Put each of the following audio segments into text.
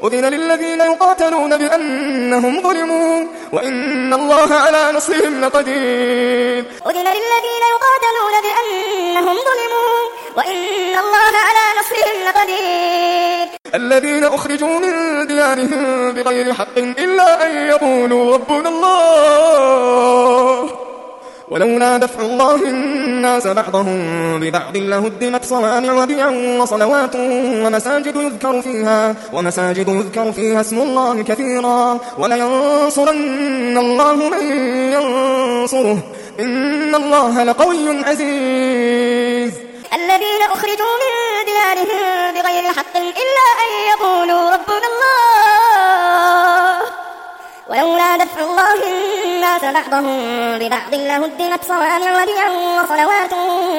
أذن للذين يقاتلون بأنهم ظلموا وإن الله على نصرهم لقدير. أذن للذين يقاتلون بأنهم ظلموا وإن الله على نصرهم لقدير. الذين أخرجوا من ديارهم بغير حق إلا أن يقولوا ربنا الله ولولا دفع الله الناس بعضهم ببعض لهدمت صوامع وبيع وصلوات ومساجد يذكر فيها اسم الله كثيرا ولينصرن الله من ينصره إن الله لقوي عزيز. الذين أخرجوا من ديارهم بغير حق إلا أن يقولوا ربنا الله ولولا دفع الله الناس بعضهم ببعض لهدمت صوامع وبيع وصلوات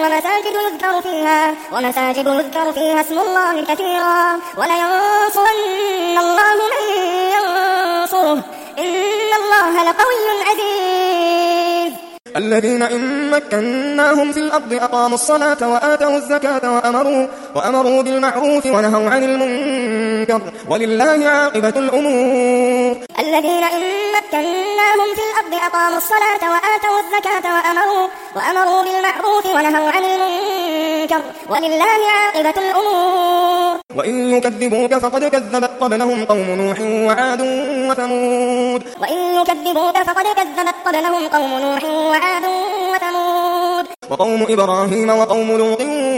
ومساجد يذكر فيها اسم الله كثيرا ولينصرن الله من ينصره إن الله لقوي عزيز. الذين إن مكناهم في الأرض أقاموا الصلاة وآتوا الزكاة وأمروا بالمعروف ونهوا عن المنكر ولله عاقبة الأمور. الذين إن مكناهم في الأرض أقاموا الصلاة وآتوا الزكاة وأمروا بالمعروف ونهوا عن المنكر ولله عاقبة الأمور. وإن يكذبوك فقد كذبت قبلهم قوم نوح وعاد وثمود. وقوم إبراهيم وقوم لوط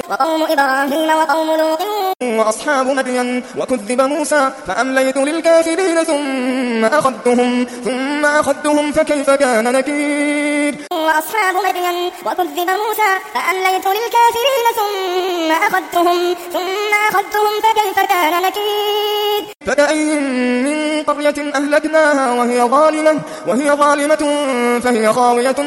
وأصحاب مدين وكذب موسى فأمليت للكافرين ثم أخذتهم فكيف كان نكير. وأصحاب مدين وكذب موسى فأمليت للكافرين ثم أخذتهم فكيف كان نكير. فكأين من قرية أهلكناها وهي ظالمة فهي خاوية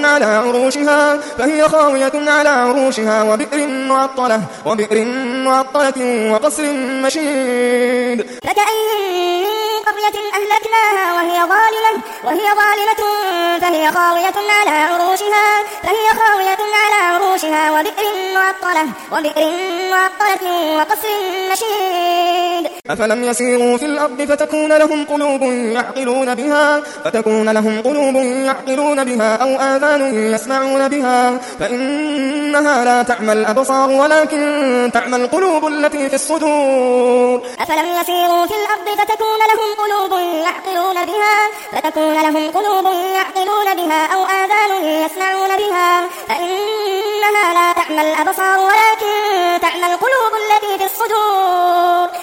على عروشها وبئر معطلة وقصر مشيد. فكأين من قرية أهلكناها وهي ظالمة فهي خاوية على عروشها وبئر معطلة وقصر مشيد. أفلم يسيروا في الأرض فتكون لهم قلوب يعقلون بها أو آذان يسمعون بها فإنها لا تعمى الأبصار ولكن تعمى القلوب التي في الصدور. أفلم يسيروا في الأرض فتكون لهم قلوب يعقلون بها أو آذان يسمعون بها فإنها لا تعمى الأبصار ولكن تعمى القلوب التي في الصدور.